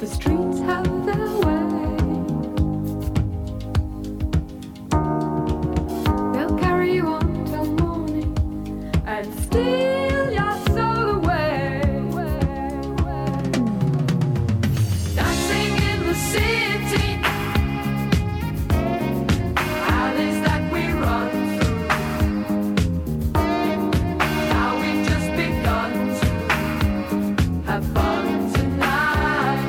The streets have their way. They'll carry you on till morning and steal your soul away. Dancing in the city, alleys that we run through. Now we've just begun to have fun tonight.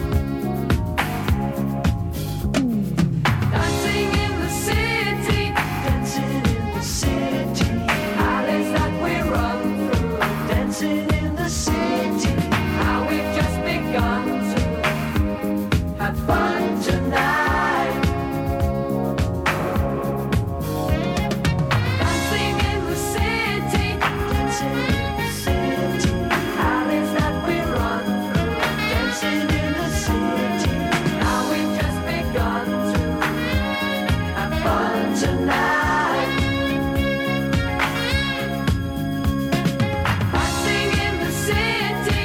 Dancing in the city, alleys that we run through. Dancing in the city, now we've just begun to have fun tonight. Dancing in the city, alleys that we run through. Dancing in the city, now we've just begun to have fun tonight. Dancing in the city,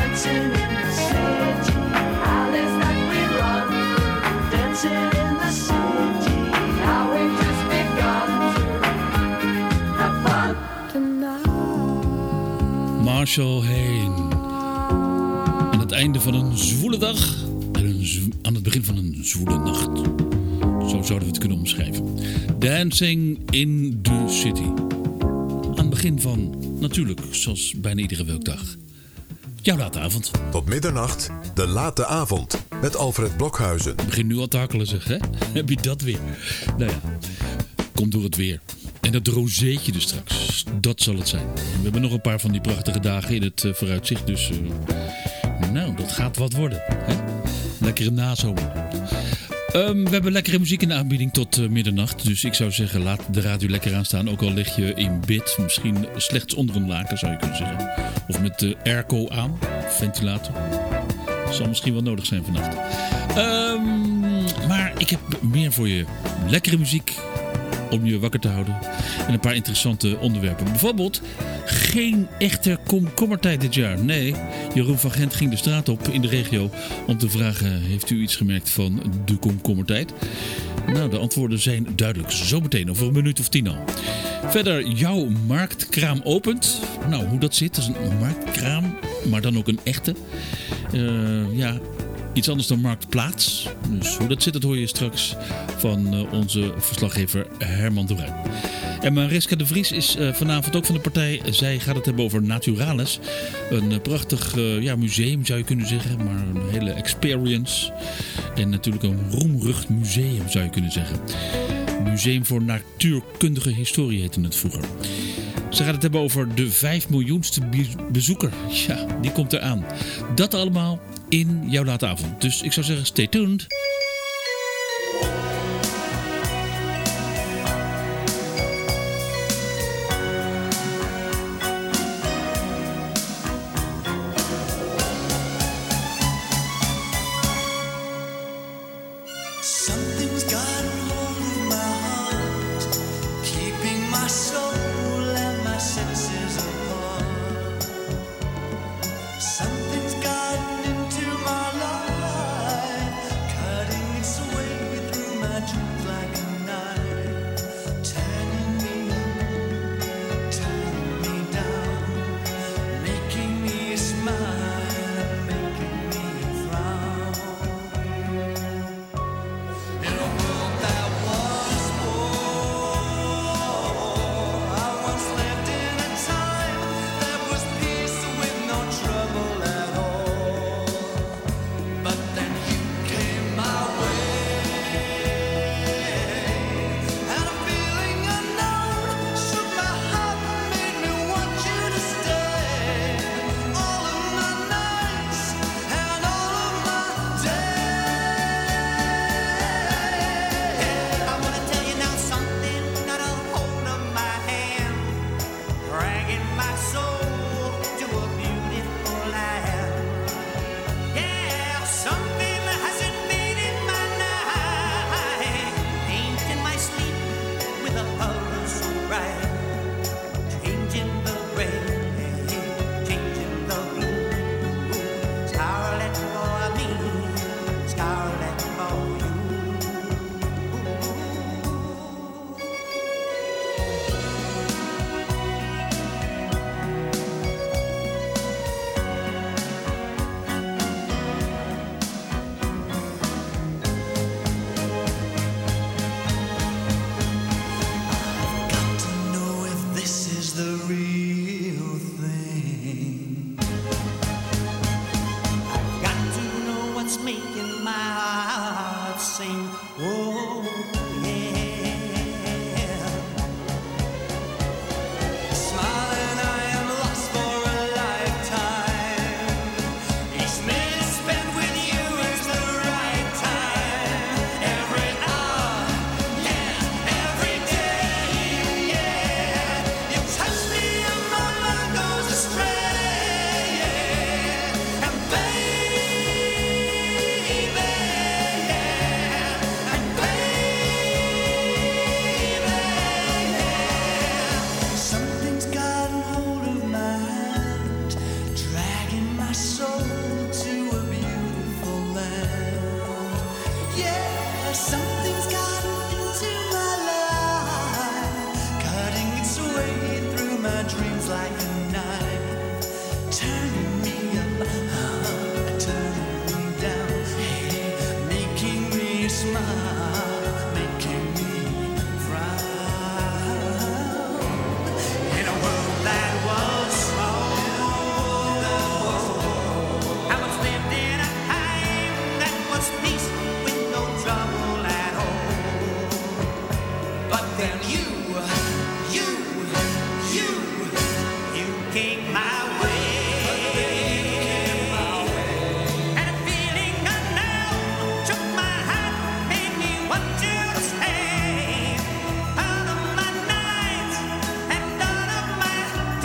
alleys that we run through. Dancing in the city, now we've just begun to have fun tonight. Marshall Heen. Aan het einde van een zwoele dag en aan het begin van een zwoele nacht. Zo zouden we het kunnen omschrijven. Dancing in the City. Aan het begin van, natuurlijk, zoals bijna iedere werkdag, jouw late avond. Tot middernacht, de late avond. Met Alfred Blokhuizen. Ik begin nu al te hakkelen, zeg, hè? Heb je dat weer? Nou ja, komt door het weer. En dat rozeetje dus straks, dat zal het zijn. We hebben nog een paar van die prachtige dagen in het vooruitzicht. Dus, nou, dat gaat wat worden. Hè? Lekkere nazomer. We hebben lekkere muziek in de aanbieding tot middernacht. Dus ik zou zeggen, laat de radio lekker aanstaan. Ook al lig je in bed. Misschien slechts onder een laken, zou je kunnen zeggen. Of met de airco aan. Ventilator. Zal misschien wel nodig zijn vannacht. Maar ik heb meer voor je. Lekkere muziek om je wakker te houden. En een paar interessante onderwerpen. Bijvoorbeeld geen echte komkommertijd dit jaar. Nee, Jeroen van Gent ging de straat op in de regio om te vragen: heeft u iets gemerkt van de komkommertijd? Nou, de antwoorden zijn duidelijk. Zometeen over een minuut of 10 al. Verder, jouw marktkraam opent. Nou, hoe dat zit, dat is een marktkraam, maar dan ook een echte. Ja, iets anders dan marktplaats. Dus hoe dat zit, dat hoor je straks van onze verslaggever Herman de Bruin. En Mariska de Vries is vanavond ook van de partij. Zij gaat het hebben over Naturalis. Een prachtig museum zou je kunnen zeggen. Maar een hele experience. En natuurlijk een roemrucht museum zou je kunnen zeggen. Museum voor natuurkundige historie heette het vroeger. Ze gaat het hebben over de 5 miljoenste bezoeker. Ja, die komt eraan. Dat allemaal in jouw late avond. Dus ik zou zeggen, stay tuned. Something's got hold of my heart, keeping my soul and my senses apart. Something's gotten into my life, cutting real thing. I've got to know what's making my heart sing. Oh, yeah. Smiling, I am lost for a lifetime. Each minute spent with you is the right time. Every hour, yeah, every day, yeah. You touch me and my mind goes astray. And baby, yeah, and baby, something's gotten hold of my hand, dragging my soul to a beautiful land. Yeah, something's gotten into my life, cutting its way through my dreams like a knife, turning me up, turning me down, hey, making me smile, making me frown. In a world that was small, I was lived in a time that was peace with no trouble at all. But then you came my way. And a feeling unknown took my heart, made me want you to stay. Out of my nights and out of my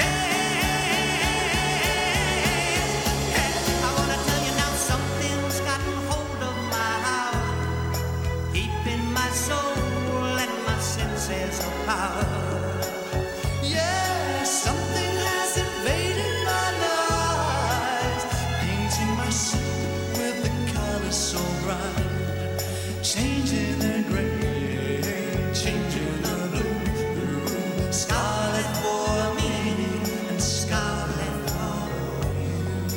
days. I wanna tell you now, something's gotten hold of my heart, keeping my soul and my senses apart. Yeah, something has invaded my life, painting my soul with the colors so bright, changing the gray, changing the blue, scarlet for me and scarlet for you.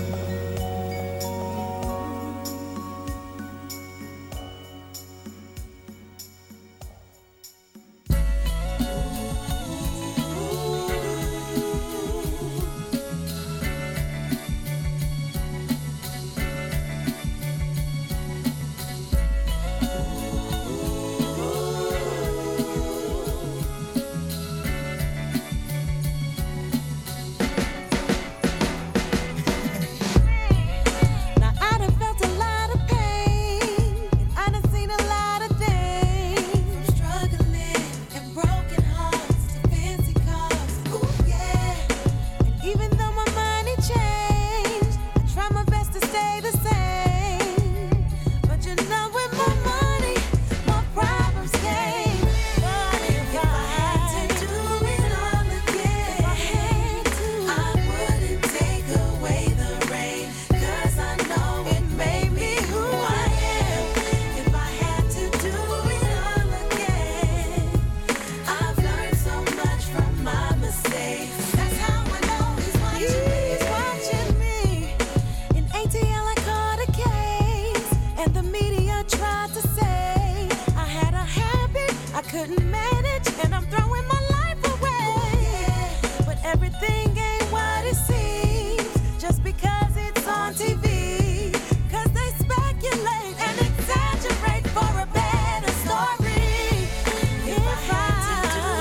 Now I done felt a lot of pain, and I done seen a lot of days. Struggling and broken hearts to fancy cars, ooh yeah. And even though my money changed, I try my best to stay the same. But you know, with my money, my problems came. But if I had to do it all again, if I had to, I wouldn't take away the rain, 'cause I know it made me who I am. If I had to do it all again, I've learned so much from my mistakes. That's how I know he's watching me. In ATL I caught a case, and the media tried to say I had a habit I couldn't manage, and I'm throwing my life away. But everything ain't what it seems, just because it's on TV. 'Cause they speculate and exaggerate for a better story. If I had to do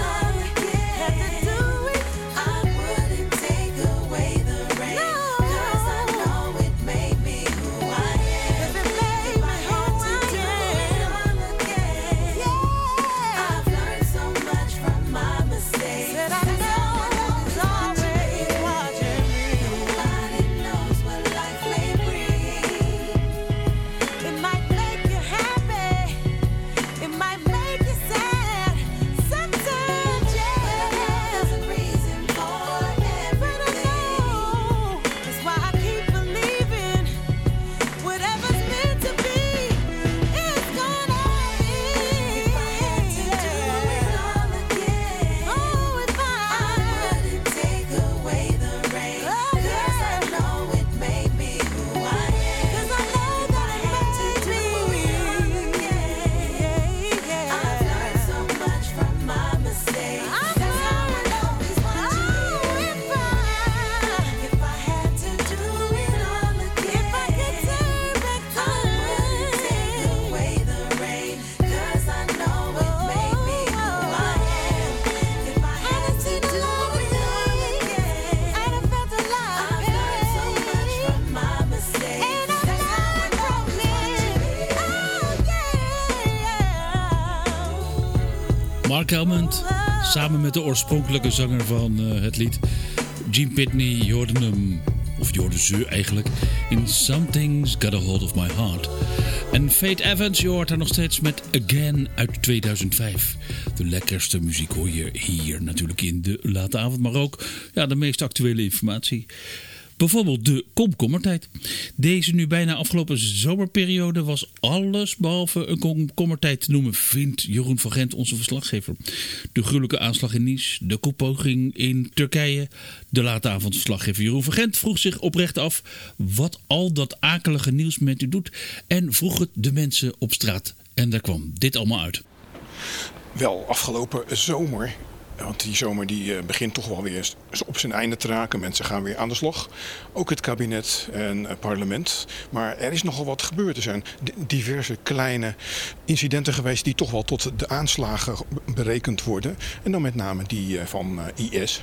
it, I wouldn't take away the rain, 'cause I know it made me who I am. If I had to do it all again, I've learned so much from my mistakes. That I know he's always watching me. Nobody Calment, samen met de oorspronkelijke zanger van het lied, Gene Pitney, je hoorde hem, of je hoorde ze eigenlijk, in Something's Got a Hold of My Heart. En Faith Evans, je hoort haar nog steeds met Again uit 2005. De lekkerste muziek hoor je hier natuurlijk in de late avond, maar ook de meest actuele informatie. Bijvoorbeeld de komkommertijd. Deze nu bijna afgelopen zomerperiode was alles behalve een komkommertijd te noemen, vindt Jeroen van Gent, onze verslaggever. De gruwelijke aanslag in Nice, de koepoging in Turkije. De late avondverslaggever Jeroen van Gent vroeg zich oprecht af wat al dat akelige nieuws met u doet. En vroeg het de mensen op straat. En daar kwam dit allemaal uit. Wel, afgelopen zomer, want die zomer die begint toch wel weer op zijn einde te raken. Mensen gaan weer aan de slag. Ook het kabinet en het parlement. Maar er is nogal wat gebeurd. Er zijn diverse kleine incidenten geweest die toch wel tot de aanslagen berekend worden. En dan met name die van IS.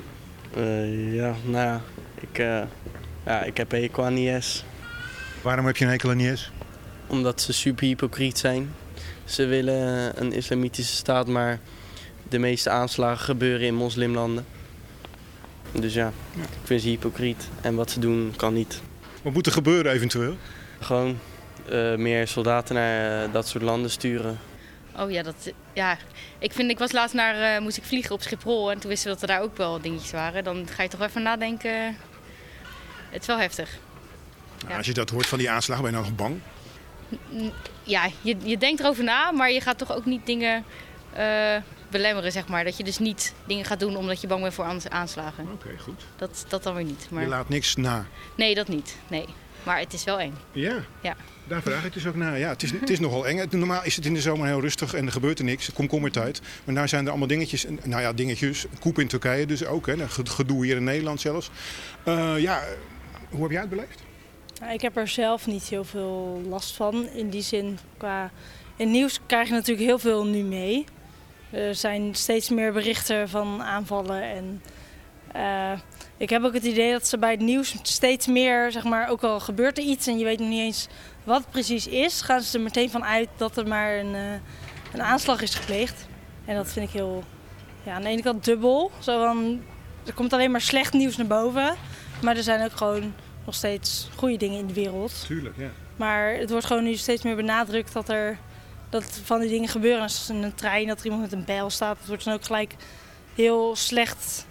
Ik heb een hekel aan IS. Waarom heb je een hekel aan IS? Omdat ze super hypocriet zijn. Ze willen een islamitische staat, maar de meeste aanslagen gebeuren in moslimlanden. Dus ik vind ze hypocriet. En wat ze doen kan niet. Wat moet er gebeuren eventueel? Gewoon meer soldaten naar dat soort landen sturen. Oh ja, ik was laatst moest ik vliegen op Schiphol en toen wisten we dat er daar ook wel dingetjes waren. Dan ga je toch even nadenken. Het is wel heftig. Nou, als je dat hoort van die aanslagen, ben je dan nog bang? Ja, je denkt erover na, maar je gaat toch ook niet dingen belemmeren, zeg maar. Dat je dus niet dingen gaat doen omdat je bang bent voor aanslagen. Oké, goed. Dat dan weer niet. Maar... Je laat niks na? Nee, dat niet. Nee. Maar het is wel eng. Ja? Ja. Daar vraag ik dus ook naar. Ja, het is nogal eng. Normaal is het in de zomer heel rustig en er gebeurt er niks. Komkommertijd. Maar nu zijn er allemaal dingetjes. Nou ja, dingetjes. Koep in Turkije dus ook. Hè. Gedoe hier in Nederland zelfs. Hoe heb jij het beleefd? Ik heb er zelf niet heel veel last van. In die zin, in nieuws krijg je natuurlijk heel veel nu mee. Er zijn steeds meer berichten van aanvallen. En ik heb ook het idee dat ze bij het nieuws steeds meer, zeg maar, ook al gebeurt er iets en je weet nog niet eens wat het precies is, gaan ze er meteen van uit dat er maar een aanslag is gepleegd. En dat vind ik heel, aan de ene kant dubbel. Zo van, er komt alleen maar slecht nieuws naar boven, maar er zijn ook gewoon nog steeds goede dingen in de wereld. Tuurlijk, ja. Maar het wordt gewoon nu steeds meer benadrukt dat van die dingen gebeuren. Als in een trein dat er iemand met een bijl staat, dat wordt dan ook gelijk heel slecht.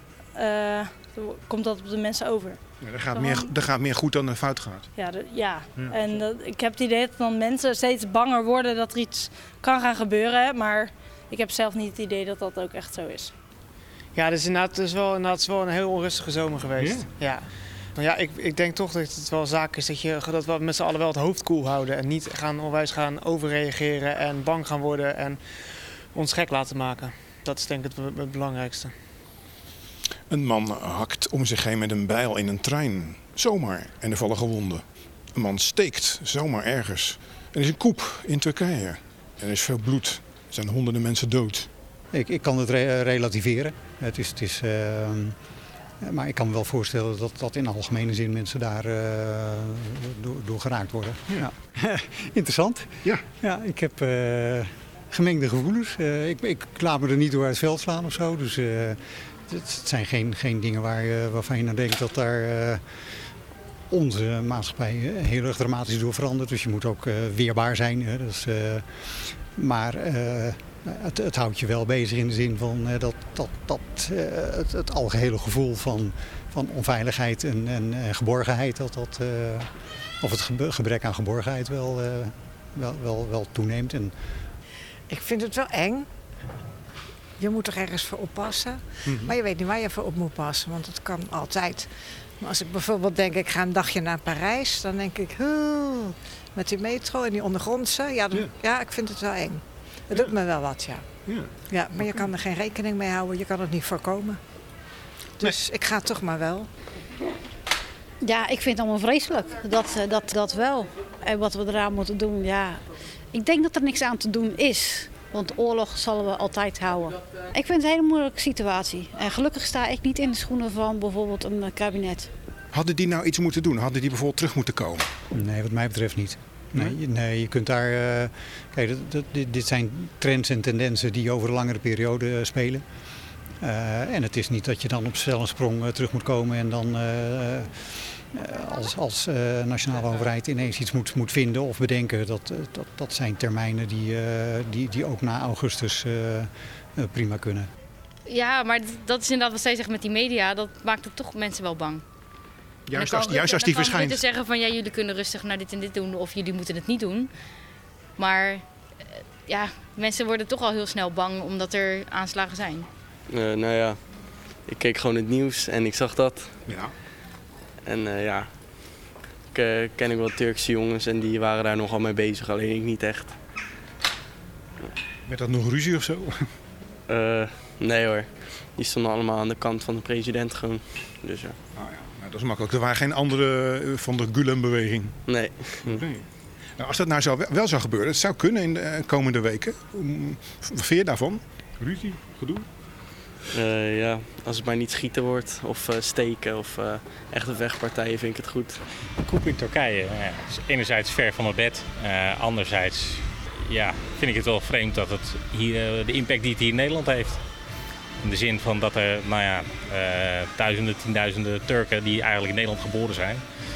Komt dat op de mensen over. Ja, er gaat meer goed dan er fout gaat. Ja. En ik heb het idee dat dan mensen steeds banger worden dat er iets kan gaan gebeuren. Maar ik heb zelf niet het idee dat dat ook echt zo is. Ja, dus inderdaad, het is wel een heel onrustige zomer geweest. Ja. Maar ja, ik denk toch dat het wel zaak is dat we met z'n allen wel het hoofd koel houden. En niet onwijs gaan overreageren en bang gaan worden en ons gek laten maken. Dat is denk ik het belangrijkste. Een man hakt om zich heen met een bijl in een trein. Zomaar. En er vallen gewonden. Een man steekt zomaar ergens. Er is een koep in Turkije. Er is veel bloed. Er zijn honderden mensen dood. Ik kan het relativeren. Maar ik kan me wel voorstellen dat in algemene zin mensen daar door geraakt worden. Ja. Interessant. Ja, ik heb gemengde gevoelens. Ik laat me er niet door uit het veld slaan of zo. Dus het zijn geen dingen waarvan je nou denkt dat daar onze maatschappij heel erg dramatisch door verandert. Dus je moet ook weerbaar zijn. Hè. Dus, maar het houdt je wel bezig in de zin van het algehele gevoel van onveiligheid en geborgenheid. Of het gebrek aan geborgenheid wel toeneemt. En ik vind het wel eng. Je moet er ergens voor oppassen. Mm-hmm. Maar je weet niet waar je voor op moet passen, want het kan altijd. Maar als ik bijvoorbeeld denk, ik ga een dagje naar Parijs, dan denk ik, met die metro en die ondergrondse. Ja, ik vind het wel eng. Het doet me wel wat, ja. Maar je kan er geen rekening mee houden, je kan het niet voorkomen. Dus ik ga toch maar wel. Ja, ik vind het allemaal vreselijk. Dat wel. En wat we eraan moeten doen, ik denk dat er niks aan te doen is. Want oorlog zullen we altijd houden. Ik vind het een hele moeilijke situatie. En gelukkig sta ik niet in de schoenen van bijvoorbeeld een kabinet. Hadden die nou iets moeten doen? Hadden die bijvoorbeeld terug moeten komen? Nee, wat mij betreft niet. Nee, je kunt daar... kijk, dit zijn trends en tendensen die over een langere periode spelen. En het is niet dat je dan op snelle sprong terug moet komen en dan als nationale overheid ineens iets moet vinden of bedenken. Dat zijn termijnen die ook na augustus prima kunnen. Ja, maar dat is inderdaad wat zij zegt met die media. Dat maakt het toch mensen wel bang. Juist als die verschijnt. Je kunt zeggen van ja, jullie kunnen rustig naar dit en dit doen of jullie moeten het niet doen. Maar ja, mensen worden toch al heel snel bang omdat er aanslagen zijn. Nou ja, ik keek gewoon het nieuws en ik zag dat. Ja. En ik ken ook wel Turkse jongens en die waren daar nogal mee bezig, alleen ik niet echt. Werd dat nog ruzie of zo? Nee hoor, die stonden allemaal aan de kant van de president gewoon. Dus ja. Nou, dat is makkelijk. Er waren geen andere van de Gülen-beweging? Nee. Nou, als dat nou wel zou gebeuren, het zou kunnen in de komende weken. Wat vind je daarvan? Ruzie, gedoe? Ja, als het maar niet schieten wordt of steken of echte vechtpartijen vind ik het goed. De coup in Turkije is enerzijds ver van mijn bed. Anderzijds vind ik het wel vreemd dat het hier de impact die het hier in Nederland heeft. In de zin van dat er duizenden, tienduizenden Turken die eigenlijk in Nederland geboren zijn,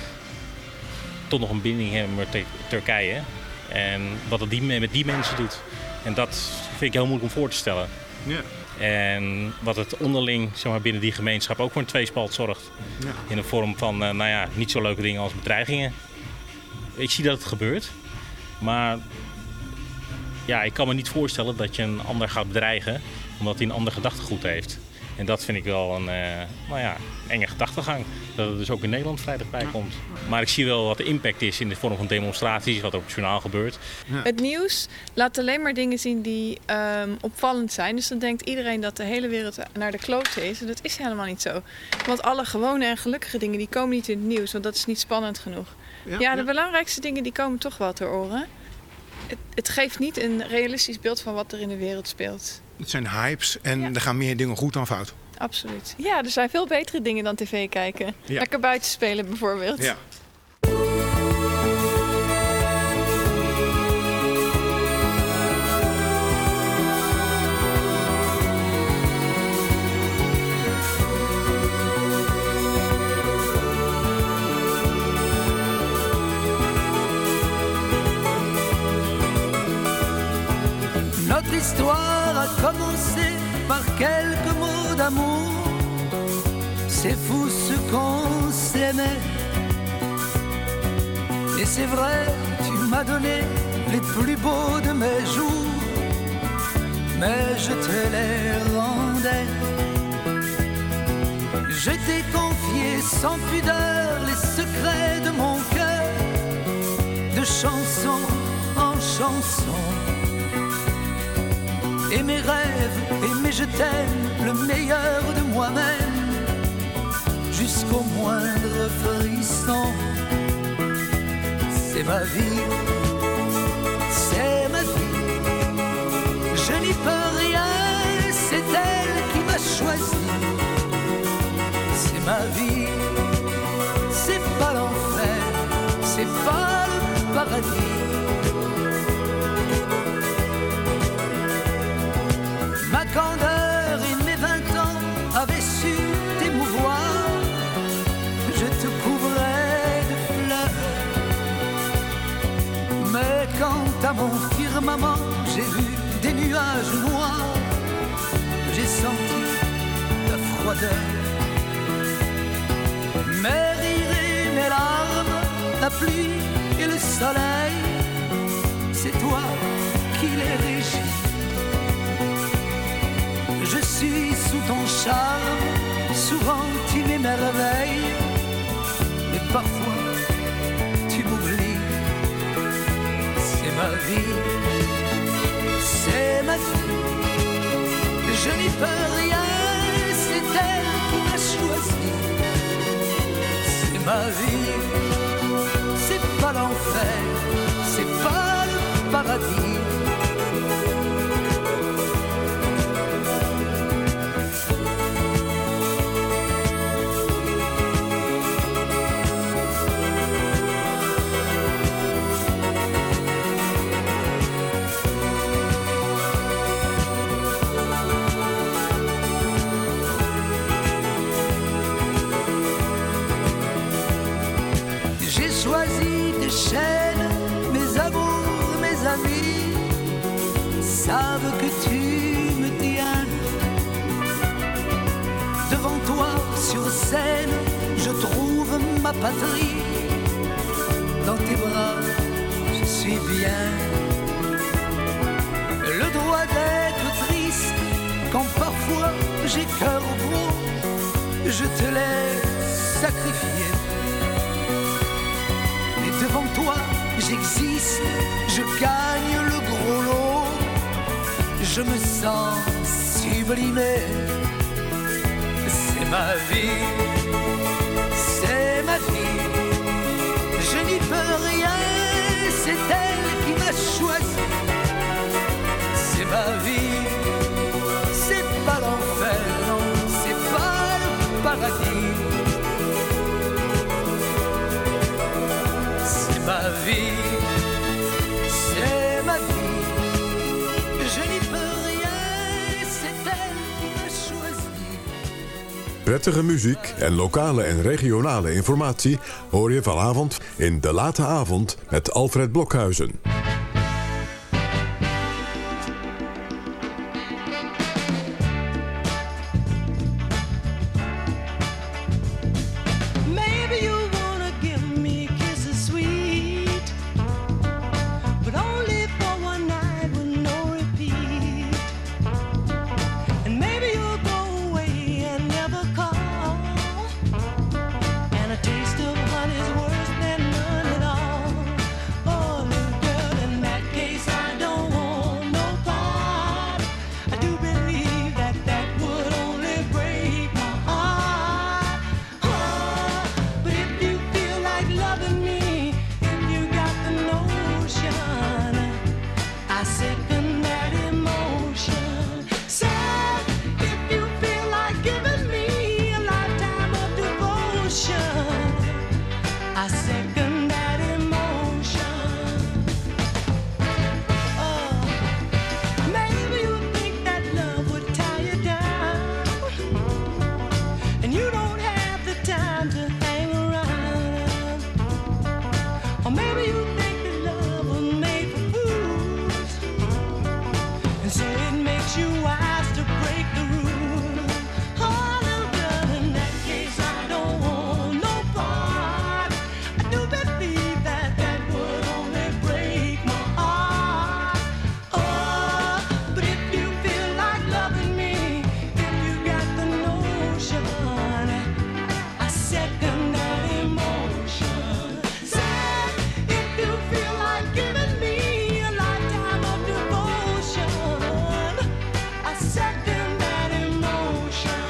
toch nog een binding hebben met Turkije. En wat het met die mensen doet. En dat vind ik heel moeilijk om voor te stellen. Ja. En wat het onderling binnen die gemeenschap ook voor een tweespalt zorgt. Ja. In de vorm van niet zo leuke dingen als bedreigingen. Ik zie dat het gebeurt. Maar ik kan me niet voorstellen dat je een ander gaat bedreigen omdat hij een ander gedachtegoed heeft. En dat vind ik wel een enge gedachtegang. Dat het dus ook in Nederland vrijdag bij komt. Maar ik zie wel wat de impact is in de vorm van demonstraties, wat er op het journaal gebeurt. Ja. Het nieuws laat alleen maar dingen zien die opvallend zijn. Dus dan denkt iedereen dat de hele wereld naar de klote is. En dat is helemaal niet zo. Want alle gewone en gelukkige dingen die komen niet in het nieuws. Want dat is niet spannend genoeg. Ja, de belangrijkste dingen die komen toch wel ter oren. Het geeft niet een realistisch beeld van wat er in de wereld speelt. Het zijn hypes en er gaan meer dingen goed dan fout. Absoluut. Ja, er zijn veel betere dingen dan tv kijken. Ja. Lekker buiten spelen bijvoorbeeld. Ja. Notre histoire a commencé par quelques mots d'amour. C'est fou ce qu'on s'aimait. Et c'est vrai, tu m'as donné les plus beaux de mes jours. Mais je te les rendais. Je t'ai confié sans pudeur les secrets de mon cœur. De chanson en chanson. Et mes rêves, et mes je t'aime, le meilleur de moi-même, jusqu'au moindre frisson. C'est ma vie, c'est ma vie. Je n'y peux rien, c'est elle qui m'a choisi. C'est ma vie, c'est pas l'enfer, c'est pas le paradis. Ma candeur et mes 20 ans avaient su t'émouvoir. Je te couvrais de fleurs. Mais quant à mon firmament, j'ai vu des nuages noirs. J'ai senti ta froideur. Mes rires et mes larmes, la pluie et le soleil, c'est toi qui les régis. Je suis sous ton charme, souvent tu m'émerveilles, mais parfois tu m'oublies. C'est ma vie, c'est ma vie. Je n'y peux rien, c'est elle qui m'a choisi. C'est ma vie, c'est pas l'enfer, c'est pas le paradis. savent que tu me tiens. Devant toi sur scène, je trouve ma patrie. Dans tes bras, je suis bien. Le droit d'être triste quand parfois j'ai cœur gros, je te laisse sacrifier. Mais devant toi, j'existe, je gagne le gros lot. Je me sens sublimé. C'est ma vie, c'est ma vie. Je n'y peux rien, c'est elle qui m'a choisi. C'est ma vie, c'est pas l'enfer, non, c'est pas le paradis. C'est ma vie, c'est ma vie. Je n'y peux rien, c'est elle qui m'a choisi. Prettige muziek en lokale en regionale informatie hoor je vanavond in De Late Avond met Alfred Blokhuizen. Maybe you wanna give me kisses sweet, but only for one night with no repeat. And maybe you'll go away and never call, and a taste of honey's worse than none at all. Oh, little girl, in that case I don't want no part. I do believe that that would only break my heart. Oh, but if you feel like loving me, if you got the notion, I second that emotion. Said, if you feel like giving me a lifetime of devotion, I second that emotion. Oh, maybe you think that love would tie you down, and you don't have the time to hang around. Or maybe you think that love was made for fools, and so it makes you wise to break the rules. Oh, little girl, in that case I don't want no part. I do believe that that would only break my heart. Oh, but if you feel like loving me, if you got the notion, I second that emotion. Said, if you feel like giving me a lifetime of devotion, I second that emotion.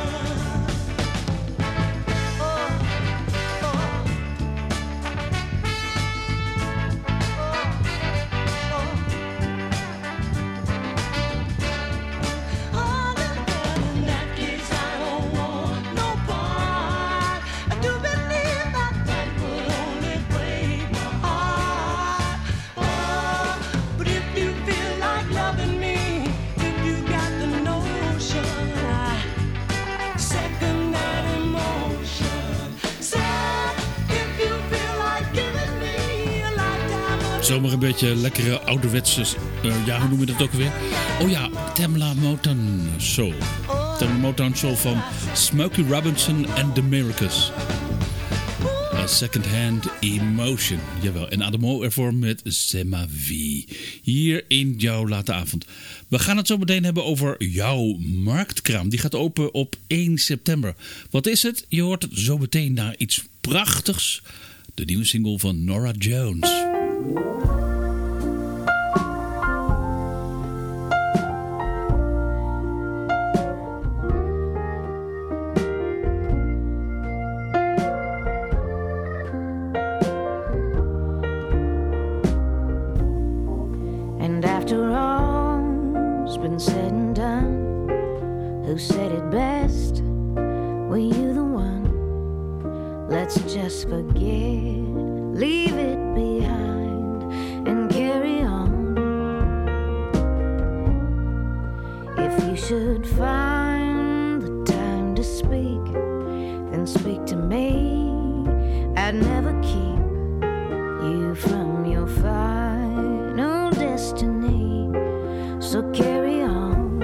Oh, little girl, in that case I don't want no part. I do believe that that would only break my heart. Oh, but if you feel like loving me, if you got the notion, I second that emotion. Said, if you feel like giving me a lifetime of Zomaar een beetje lekkere ouderwetse, ja, hoe noem je dat ook weer? Oh ja, Tamla Motown Soul. Tamla Motown Soul van Smokey Robinson and the Miracles. A Second-Hand Emotion. Jawel, en Adamo ervoor met C'est ma vie. Hier in jouw late avond. We gaan het zo meteen hebben over jouw marktkraam. Die gaat open op 1 september. Wat is het? Je hoort het zo meteen naar iets prachtigs. De nieuwe single van Norah Jones. And after all's been said and done, who said it best? Were you the one? Let's just forget, leave it behind and carry on. If you should find the time to speak, then speak to me. I'd never keep you from your final destiny. So so carry on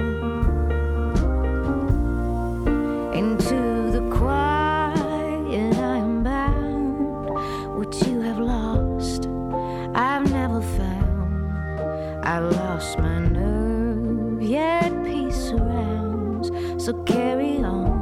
into the quiet. I am bound. What you have lost, I've never found. I lost my nerve, yet peace surrounds, so carry on.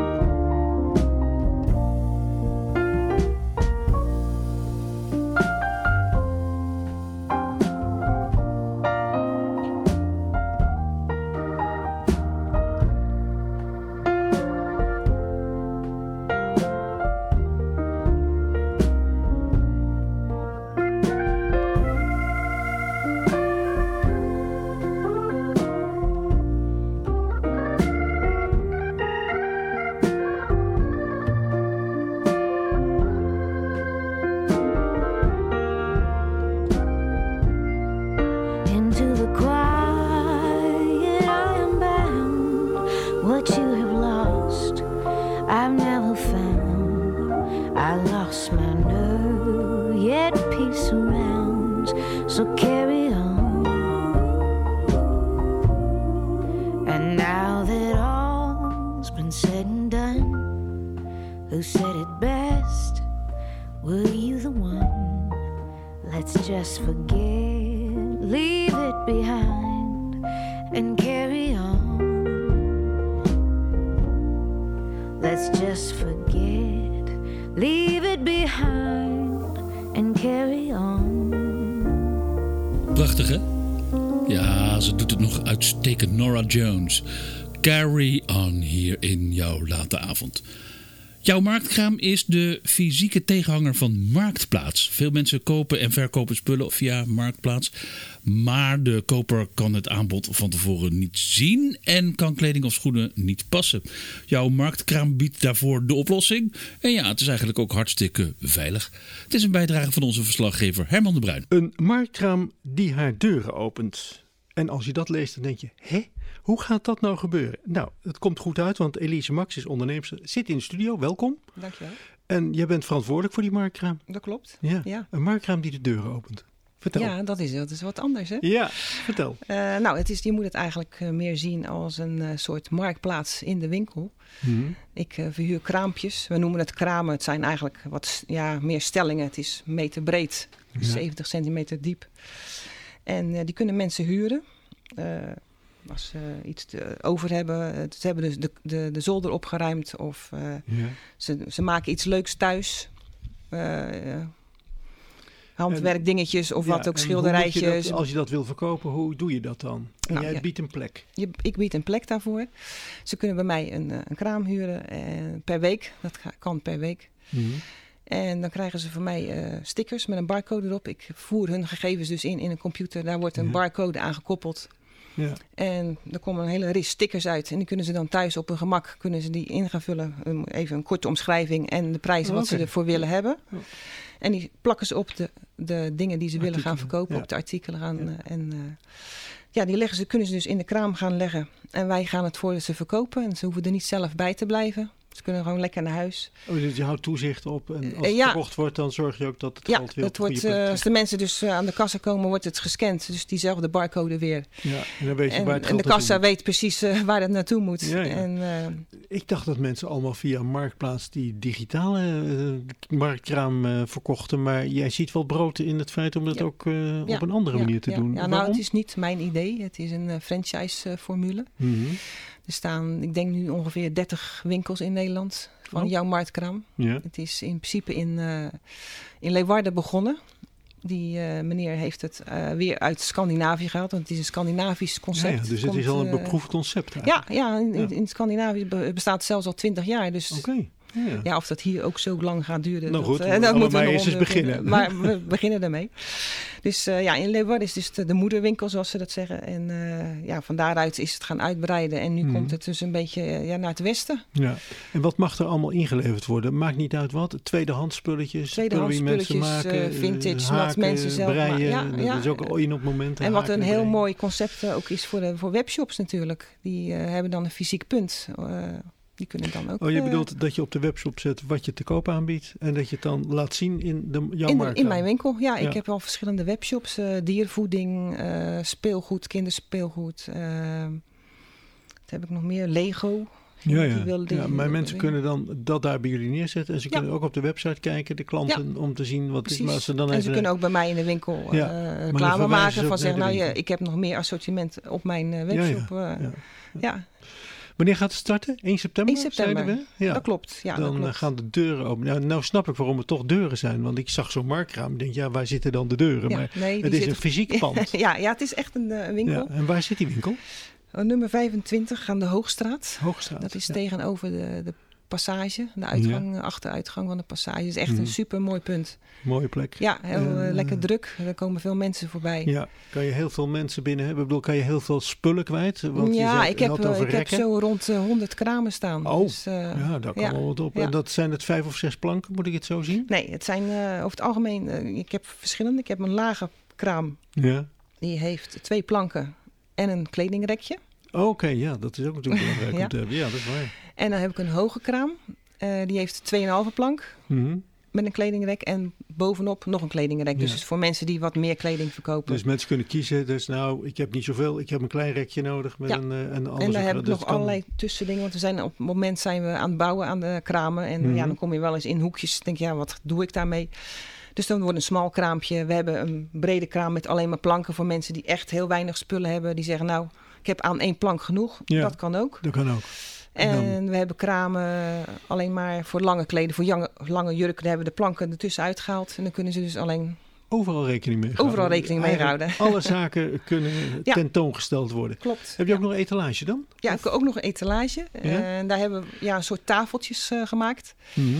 Into the quiet, I am bound. What you have lost, I've never found. I lost my nerve, yet peace surrounds, so carry on. And now that all's been said and done, who said it best? Were you the one? Let's just forget, leave it behind, and carry on. Let's just forget, leave it behind, and carry on. Prachtig, hè? Ja, ze doet het nog uitstekend. Nora Jones. Carry on hier in jouw late avond. Jouw marktkraam is de fysieke tegenhanger van Marktplaats. Veel mensen kopen en verkopen spullen via Marktplaats. Maar de koper kan het aanbod van tevoren niet zien en kan kleding of schoenen niet passen. Jouw marktkraam biedt daarvoor de oplossing. En ja, het is eigenlijk ook hartstikke veilig. Het is een bijdrage van onze verslaggever Herman de Bruin. Een marktkraam die haar deuren opent. En als je dat leest, dan denk je, hè? Hoe gaat dat nou gebeuren? Nou, het komt goed uit, want Elise Max is onderneemster. Zit in de studio, welkom. Dankjewel. En jij bent verantwoordelijk voor die marktkraam. Dat klopt. Ja. Een marktkraam die de deuren opent. Vertel. Ja, dat is wat anders, hè? Ja, vertel. Je moet het eigenlijk meer zien als een soort marktplaats in de winkel. Mm-hmm. Ik verhuur kraampjes. We noemen het kramen. Het zijn eigenlijk wat meer stellingen. Het is meter breed, 70 centimeter diep. En die kunnen mensen huren. Als ze iets over hebben. Ze hebben dus de zolder opgeruimd. Of ze maken iets leuks thuis. Handwerkdingetjes of wat ook, schilderijtjes. Als je dat wil verkopen, hoe doe je dat dan? Jij biedt een plek. Ik bied een plek daarvoor. Ze kunnen bij mij een kraam huren per week. Dat kan per week. Mm-hmm. En dan krijgen ze van mij stickers met een barcode erop. Ik voer hun gegevens dus in een computer. Daar wordt een barcode aan gekoppeld. Ja. En er komen een hele ris stickers uit. En die kunnen ze dan thuis op hun gemak in gaan vullen. Even een korte omschrijving en de prijzen wat ze ervoor willen hebben. Ja. En die plakken ze op de dingen die ze willen gaan verkopen. Op de artikelen gaan. Die kunnen ze dus in de kraam gaan leggen. En wij gaan het voor ze verkopen. En ze hoeven er niet zelf bij te blijven. Ze kunnen gewoon lekker naar huis. Oh, dus je houdt toezicht op. En als het verkocht wordt, dan zorg je ook dat het geld weer op goede plek. Als de mensen dus aan de kassa komen, wordt het gescand. Dus diezelfde barcode weer. Ja, en dan weet je waar het geld en de kassa weet precies waar het naartoe moet. Ja, ja. En, ik dacht dat mensen allemaal via Marktplaats die digitale marktkraam verkochten. Maar jij ziet wel brood in het feit om dat ook op een andere manier te doen. Ja, nou, het is niet mijn idee. Het is een franchise-formule. Mm-hmm. Er staan, ik denk nu ongeveer 30 winkels in Nederland van jouw marktkraam. Ja. Het is in principe in Leeuwarden begonnen. Die meneer heeft het weer uit Scandinavië gehaald, want het is een Scandinavisch concept. Ja, dus het is al een beproefd concept eigenlijk. In Scandinavië bestaat het zelfs al 20 jaar. Dus ja, of dat hier ook zo lang gaat duren. Nou goed, dat moeten we eerst eens beginnen. Maar we beginnen ermee. Dus in Leeuwarden is dus de moederwinkel, zoals ze dat zeggen. En van daaruit is het gaan uitbreiden. En nu komt het dus een beetje naar het westen. Ja. En wat mag er allemaal ingeleverd worden? Maakt niet uit wat. Tweedehands spulletjes die mensen maken. Vintage, haken, wat mensen zelf breien. Dat is ook in op momenten. En wat een heel mooi concept ook is voor webshops natuurlijk. Die hebben dan een fysiek punt. Die kunnen dan ook... je bedoelt dat je op de webshop zet wat je te koop aanbiedt en dat je het dan laat zien in jouw markt? In mijn winkel, ja. Ik heb al verschillende webshops. Diervoeding, speelgoed, kinderspeelgoed. Wat heb ik nog meer? Lego. Maar mensen kunnen dan dat daar bij jullie neerzetten. En ze kunnen ook op de website kijken, de klanten, om te zien wat is. Maar ze dan ze kunnen ook bij mij in de winkel reclame maken. Van zeggen, ik heb nog meer assortiment op mijn webshop. Ja. Wanneer gaat het starten? 1 september? 1 september, zeiden we? Ja. Dat klopt. Ja, dan dat klopt. Gaan de deuren open. Nou snap ik waarom het toch deuren zijn. Want ik zag zo'n marktraam. Ik denk, waar zitten dan de deuren? Ja, maar nee, het is een fysiek pand. ja, het is echt een winkel. Ja, en waar zit die winkel? Nummer 25 aan de Hoogstraat. Dat is tegenover de passage. De uitgang, achteruitgang van de passage. Het is echt een super mooi punt. Mooie plek. Ja, heel lekker druk. Er komen veel mensen voorbij. Ja, kan je heel veel mensen binnen hebben? Ik bedoel, kan je heel veel spullen kwijt? Want ik heb zo rond 100 kramen staan. Oh, dus, daar kan wel wat op. Ja. En dat zijn het 5 of 6 planken, moet ik het zo zien? Nee, het zijn over het algemeen... ik heb verschillende. Ik heb een lage kraam. Ja. Die heeft 2 planken en een kledingrekje. Oké, ja, dat is ook natuurlijk belangrijk om te hebben. Ja, dat is waar. En dan heb ik een hoge kraam. Die heeft 2,5 plank met een kledingrek. En bovenop nog een kledingrek. Ja. Dus voor mensen die wat meer kleding verkopen. Dus mensen kunnen kiezen. Dus ik heb niet zoveel. Ik heb een klein rekje nodig. Met een en daar heb ik nog allerlei tussendingen. Want op het moment zijn we aan het bouwen aan de kramen. En dan kom je wel eens in hoekjes. Denk je, wat doe ik daarmee? Dus dan wordt een smal kraampje. We hebben een brede kraam met alleen maar planken voor mensen die echt heel weinig spullen hebben. Die zeggen, ik heb aan 1 plank genoeg. Ja, dat kan ook. Dat kan ook. En we hebben kramen alleen maar voor lange kleden. Voor lange jurken, daar hebben we de planken ertussen uitgehaald. En dan kunnen ze dus alleen... Overal rekening mee houden. Alle zaken kunnen tentoongesteld worden. Klopt. Heb je ook nog een etalage dan? Ja, ik heb ook nog een etalage. En daar hebben we een soort tafeltjes gemaakt.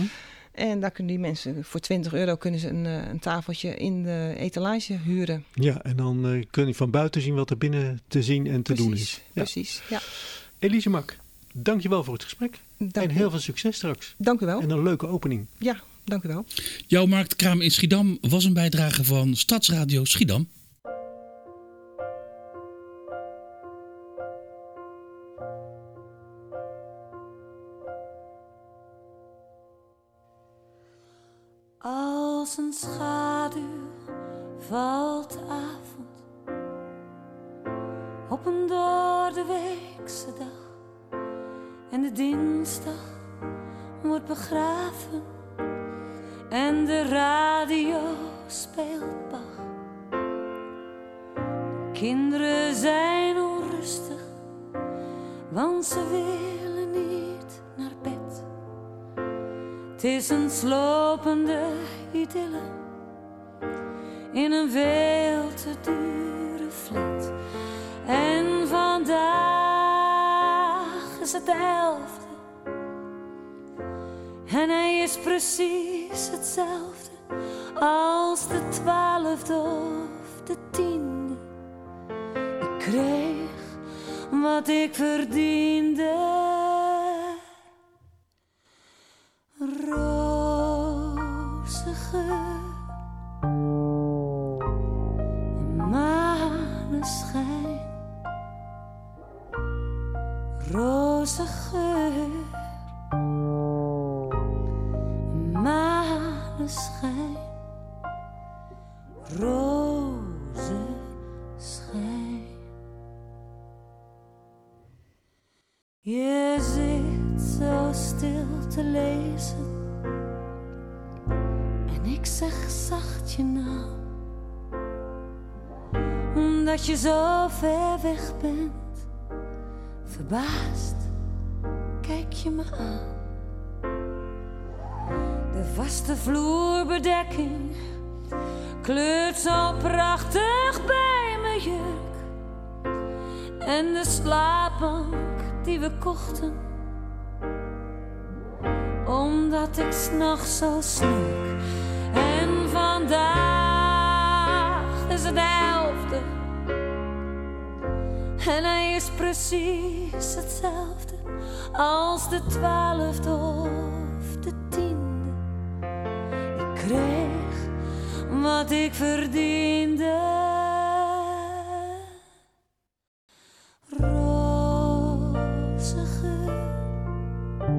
En daar kunnen die mensen voor €20 kunnen ze een tafeltje in de etalage huren. Ja, en dan kun je van buiten zien wat er binnen te zien en te doen is. Ja. Precies, ja. Elise Mak, dankjewel voor het gesprek. En heel veel succes straks. Dank u wel. En een leuke opening. Ja, dank u wel. Jouw marktkraam in Schiedam was een bijdrage van Stadsradio Schiedam. Als een schaduw valt de avond op een doordeweekse dag en de dinsdag wordt begraven en de radio speelt Bach. Kinderen zijn onrustig, want ze willen niet naar bed. Het is een slopende idylle in een veel te dure flat. En vandaag is het 11e en hij is precies hetzelfde als de 12e of de 10e. Ik kreeg wat ik verdiende. Roze geur en maneschijn. Roze geur en maneschijn. Roze schijn. Je zit zo stil te lezen en ik zeg zacht je naam, omdat je zo ver weg bent. Verbaasd kijk je me aan. De vaste vloerbedekking kleurt zo prachtig bij mijn jurk. En de slaapbank die we kochten, omdat ik 's nachts zo snurk. En vandaag is het 11e en hij is precies hetzelfde als de 12e of de 10e. Ik kreeg wat ik verdiende. Roze geur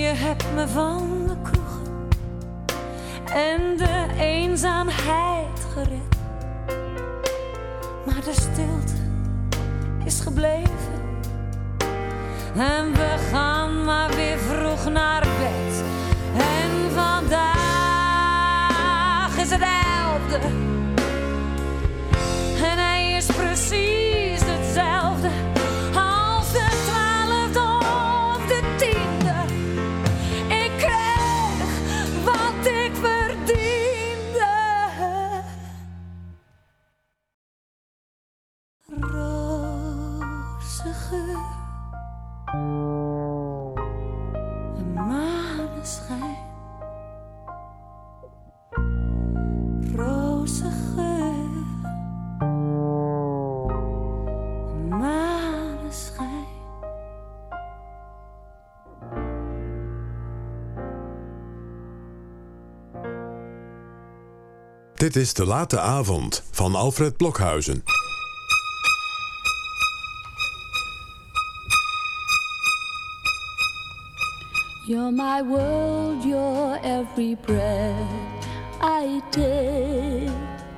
Je hebt me van de kroegen en de eenzaamheid gered. Maar de stilte is gebleven en we gaan maar weer vroeg naar bed. En vandaag is het 11e en hij is precies hetzelfde als de 12e of de 10e. Ik kreeg wat ik verdiende. Roze geur en maneschijn. Roze geur en maneschijn. Dit is De Late Avond van Alfred Blokhuizen. You're my world, you're every breath I take.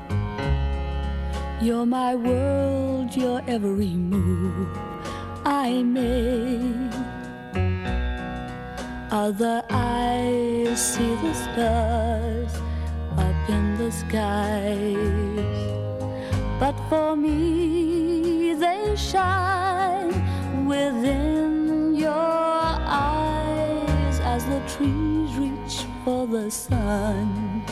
You're my world, you're every move I make. Other eyes see the stars up in the skies, but for me they shine within your eyes as the trees reach for the sun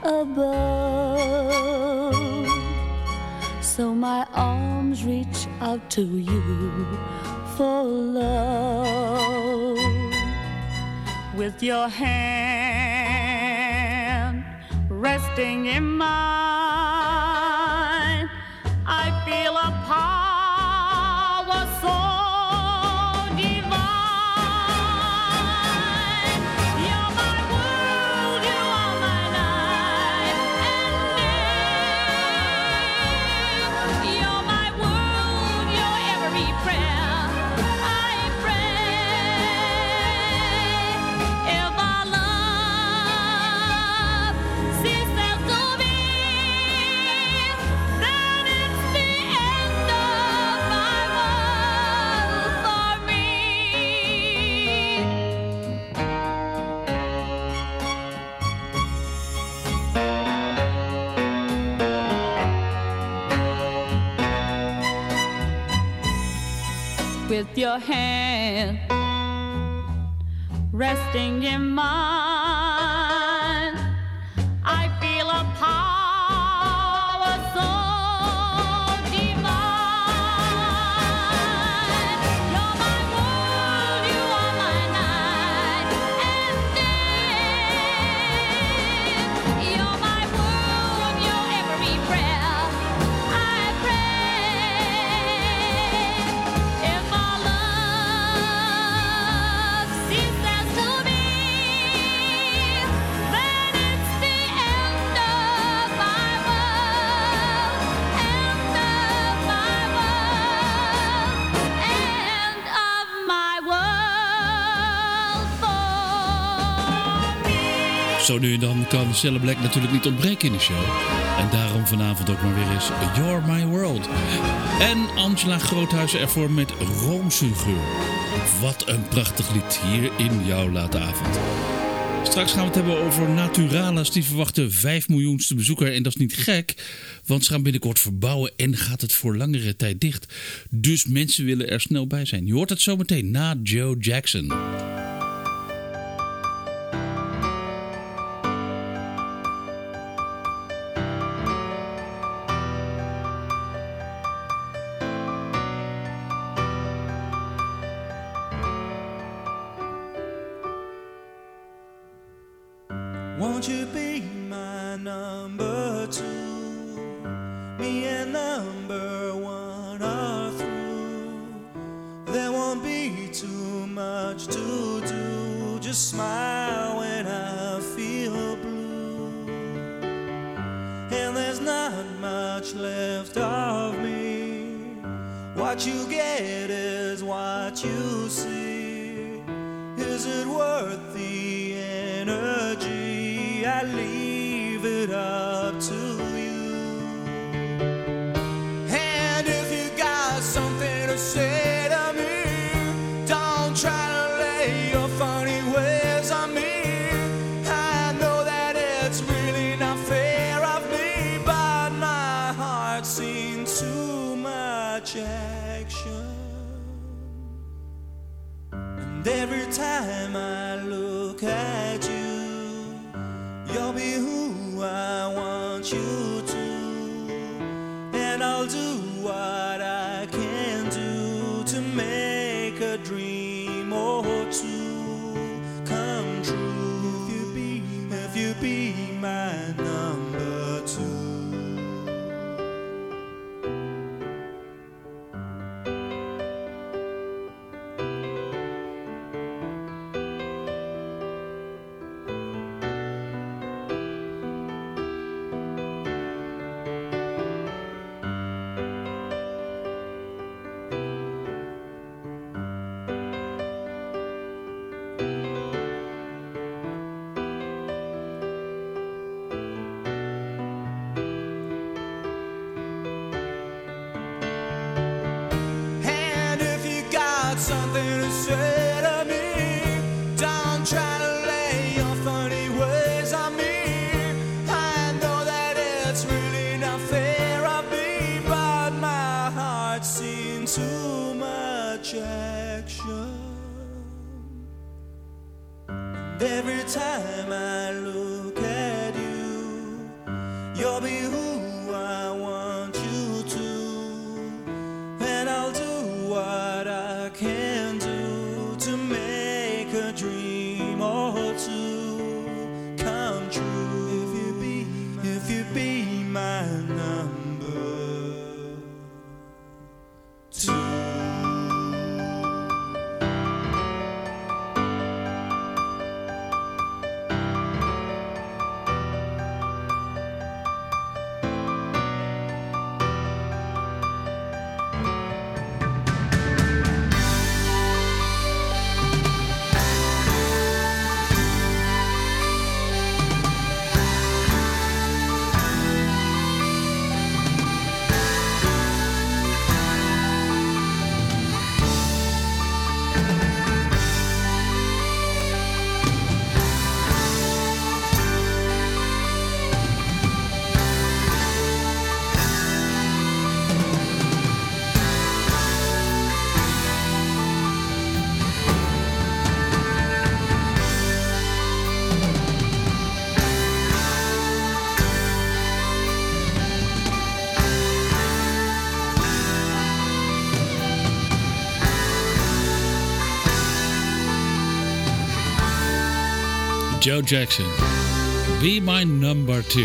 above. So my arms reach out to you for love. With your hand resting in mine, I feel a power so divine. You're my world, you are my night and day. You're my world, you're every prayer I pray. If our love ceases to be, then it's the end of my world for me. With your hand resting in mine, I feel a power so divine. You're my world, you are my night and day. You're my world, you're every prayer I pray. If our love ceases to be, then it's the end of my world, end of my world, end of my world for me. Zo nu en dan kan Cilla Black natuurlijk niet ontbreken in de show. En daarom vanavond ook maar weer eens You're My World. En Angela Groothuizen ervoor met Rozengeur. Wat een prachtig lied hier in jouw late avond. Straks gaan we het hebben over Naturalis. Die verwachten 5 miljoenste bezoeker. En dat is niet gek, want ze gaan binnenkort verbouwen en gaat het voor langere tijd dicht. Dus mensen willen er snel bij zijn. Je hoort het zometeen na Joe Jackson. Won't you be my number 2? Me and number 1 are through. There won't be too much to do. Just smile when I feel blue. And there's not much left of me. What you get is what you see. Is it worth worth the energy. I leave it up to you. And if you got something to say to me, don't try to lay your funny ways on me. I know that it's really not fair of me, but my heart's seen too much action. And every time I look at you, you'll be who I want you to. And I'll do what I can do to make a dream or two come true. If you be my number two. And if you got something to say to me, don't try to lay your funny ways on me. I know that it's really not fair of me, but my heart's seen too much action. And every time I look at you, you'll be who I want you to. And I'll do what I can do to make a dream or two come true. If you be my number two. Joe Jackson, Be My Number Two.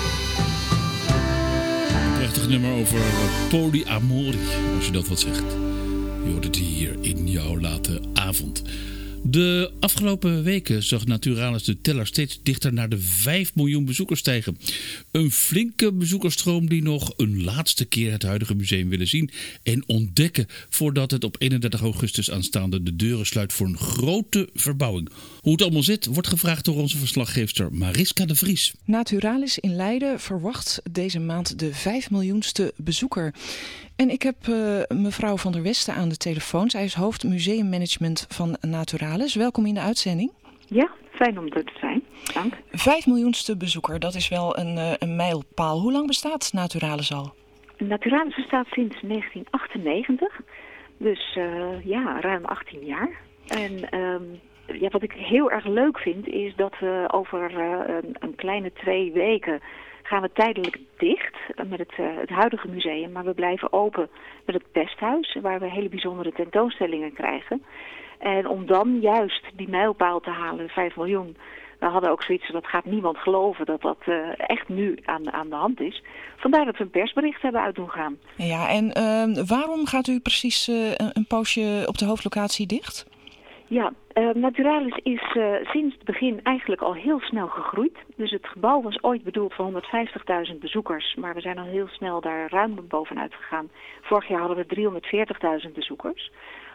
Prachtig nummer over polyamori, als je dat wat zegt. Je hoort het hier in jouw late avond. De afgelopen weken zag Naturalis de teller steeds dichter naar de 5 miljoen bezoekers stijgen. Een flinke bezoekersstroom die nog een laatste keer het huidige museum willen zien en ontdekken voordat het op 31 augustus aanstaande de deuren sluit voor een grote verbouwing. Hoe het allemaal zit wordt gevraagd door onze verslaggeefster Mariska de Vries. Naturalis in Leiden verwacht deze maand de 5 miljoenste bezoeker. En ik heb mevrouw Van der Westen aan de telefoon. Zij is hoofd museummanagement van Naturalis. Welkom in de uitzending. Ja, fijn om er te zijn. Dank. 5 miljoenste bezoeker, dat is wel een mijlpaal. Hoe lang bestaat Naturalis al? Naturalis bestaat sinds 1998. Dus ruim 18 jaar. En wat ik heel erg leuk vind is dat we over een kleine 2 weken gaan we tijdelijk dicht met het huidige museum. Maar we blijven open met het Pesthuis, waar we hele bijzondere tentoonstellingen krijgen. En om dan juist die mijlpaal te halen, 5 miljoen... We hadden ook zoiets, dat gaat niemand geloven dat dat echt nu aan de hand is. Vandaar dat we een persbericht hebben uit doen gaan. Ja, en waarom gaat u precies een poosje op de hoofdlocatie dicht? Ja, Naturalis is sinds het begin eigenlijk al heel snel gegroeid. Dus het gebouw was ooit bedoeld voor 150.000 bezoekers. Maar we zijn al heel snel daar ruim bovenuit gegaan. Vorig jaar hadden we 340.000 bezoekers.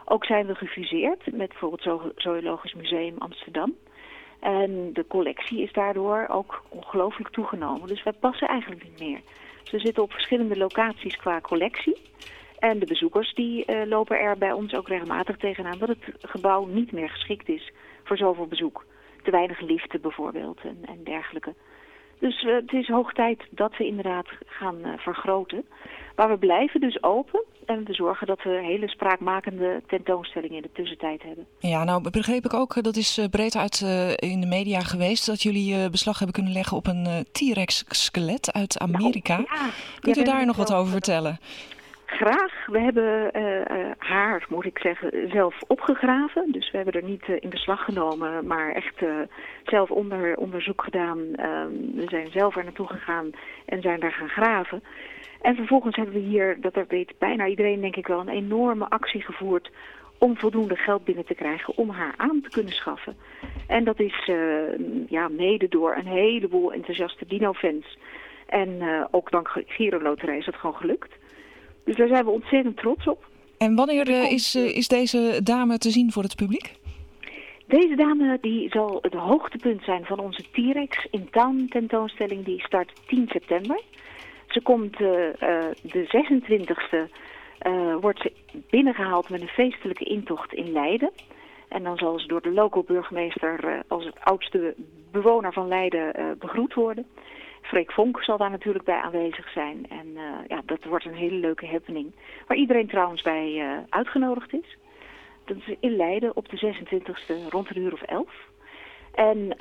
Ook zijn we gefuseerd met bijvoorbeeld het Zoologisch Museum Amsterdam. En de collectie is daardoor ook ongelooflijk toegenomen. Dus wij passen eigenlijk niet meer. Dus we zitten op verschillende locaties qua collectie. En de bezoekers die lopen er bij ons ook regelmatig tegenaan dat het gebouw niet meer geschikt is voor zoveel bezoek. Te weinig liften bijvoorbeeld en dergelijke. Dus het is hoog tijd dat we inderdaad gaan vergroten. Maar we blijven dus open en we zorgen dat we hele spraakmakende tentoonstellingen in de tussentijd hebben. Ja, nou begreep ik ook, dat is breed uit in de media geweest, dat jullie beslag hebben kunnen leggen op een T-Rex-skelet uit Amerika. Nou, ja. Kunt u daar nog wat over vertellen? Graag. We hebben haar, moet ik zeggen, zelf opgegraven. Dus we hebben er niet in beslag genomen, maar echt zelf onderzoek gedaan. We zijn zelf er naartoe gegaan en zijn daar gaan graven. En vervolgens hebben we hier, dat weet bijna iedereen denk ik wel, een enorme actie gevoerd om voldoende geld binnen te krijgen om haar aan te kunnen schaffen. En dat is mede door een heleboel enthousiaste dino-fans. En ook dank Giro Loterij is dat gewoon gelukt. Dus daar zijn we ontzettend trots op. En wanneer is deze dame te zien voor het publiek? Deze dame die zal het hoogtepunt zijn van onze T-Rex in Town tentoonstelling. Die start 10 september. Ze komt de 26e, wordt ze binnengehaald met een feestelijke intocht in Leiden. En dan zal ze door de local burgemeester als het oudste bewoner van Leiden begroet worden. Freek Vonk zal daar natuurlijk bij aanwezig zijn. En dat wordt een hele leuke happening. Waar iedereen trouwens bij uitgenodigd is. Dat is in Leiden op de 26e rond een uur of 11. En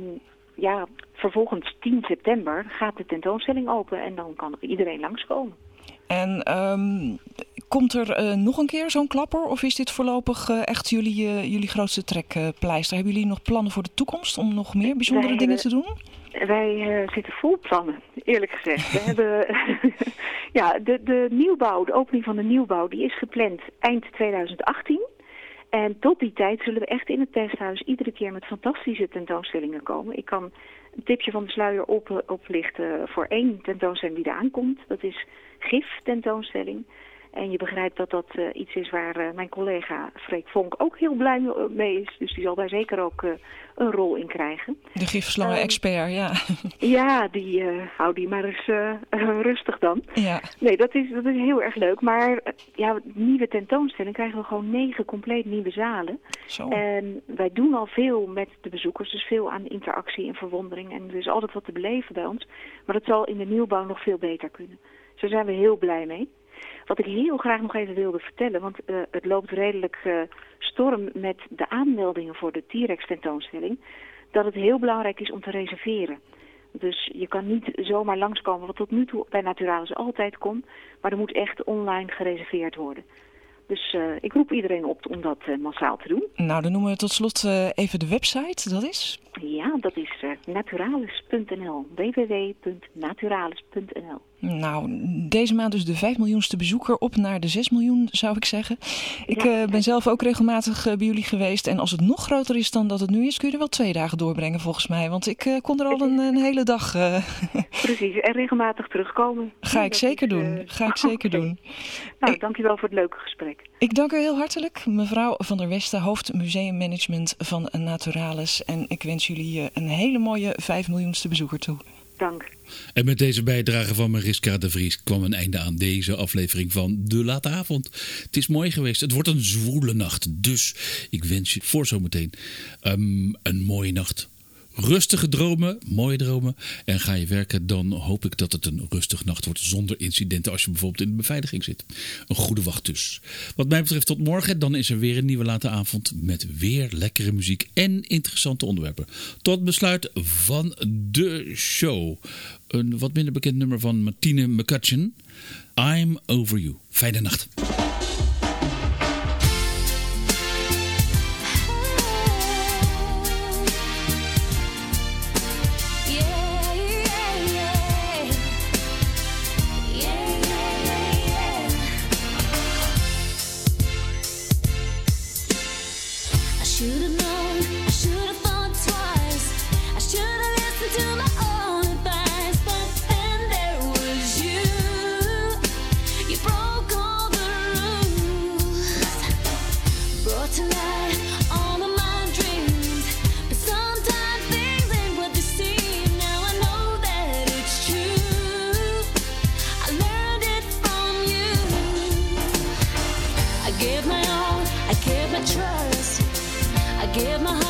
vervolgens 10 september gaat de tentoonstelling open. En dan kan iedereen langskomen. En komt er nog een keer zo'n klapper? Of is dit voorlopig echt jullie grootste trekpleister? Hebben jullie nog plannen voor de toekomst om nog meer bijzondere dingen te doen? Wij zitten vol plannen, eerlijk gezegd. We hebben de nieuwbouw, de opening van de nieuwbouw, die is gepland eind 2018. En tot die tijd zullen we echt in het testhuis iedere keer met fantastische tentoonstellingen komen. Ik kan een tipje van de sluier oplichten voor 1 tentoonstelling die eraan komt. Dat is GIF tentoonstelling. En je begrijpt dat dat iets is waar mijn collega Freek Vonk ook heel blij mee is. Dus die zal daar zeker ook een rol in krijgen. De gifslangen-expert, ja. Ja, hou die maar eens rustig dan. Ja. Nee, dat is heel erg leuk. Maar nieuwe tentoonstelling krijgen we gewoon 9 compleet nieuwe zalen. Zo. En wij doen al veel met de bezoekers. Dus veel aan interactie en verwondering. En er is altijd wat te beleven bij ons. Maar dat zal in de nieuwbouw nog veel beter kunnen. Dus daar zijn we heel blij mee. Wat ik heel graag nog even wilde vertellen, want het loopt redelijk storm met de aanmeldingen voor de T-Rex tentoonstelling, dat het heel belangrijk is om te reserveren. Dus je kan niet zomaar langskomen, wat tot nu toe bij Naturalis altijd kon, maar er moet echt online gereserveerd worden. Dus ik roep iedereen op om dat massaal te doen. Nou, dan noemen we tot slot even de website, dat is? Ja, dat is naturalis.nl, www.naturalis.nl. Nou, deze maand dus de 5 miljoenste bezoeker op naar de 6 miljoen, zou ik zeggen. Ik ben zelf ook regelmatig bij jullie geweest. En als het nog groter is dan dat het nu is, kun je er wel 2 dagen doorbrengen volgens mij. Want ik kon er al een hele dag... Precies, en regelmatig terugkomen. Ga ik zeker doen. Nou, dankjewel voor het leuke gesprek. Ik dank u heel hartelijk, mevrouw Van der Westen, hoofd museummanagement van Naturalis. En ik wens jullie een hele mooie 5 miljoenste bezoeker toe. Dank. En met deze bijdrage van Mariska de Vries kwam een einde aan deze aflevering van De Late Avond. Het is mooi geweest. Het wordt een zwoele nacht. Dus ik wens je voor zometeen een mooie nacht. Rustige dromen, mooie dromen. En ga je werken, dan hoop ik dat het een rustige nacht wordt zonder incidenten als je bijvoorbeeld in de beveiliging zit. Een goede wacht dus. Wat mij betreft tot morgen, dan is er weer een nieuwe Late Avond met weer lekkere muziek en interessante onderwerpen. Tot besluit van de show. Een wat minder bekend nummer van Martine McCutcheon. I'm Over You. Fijne nacht. give my heart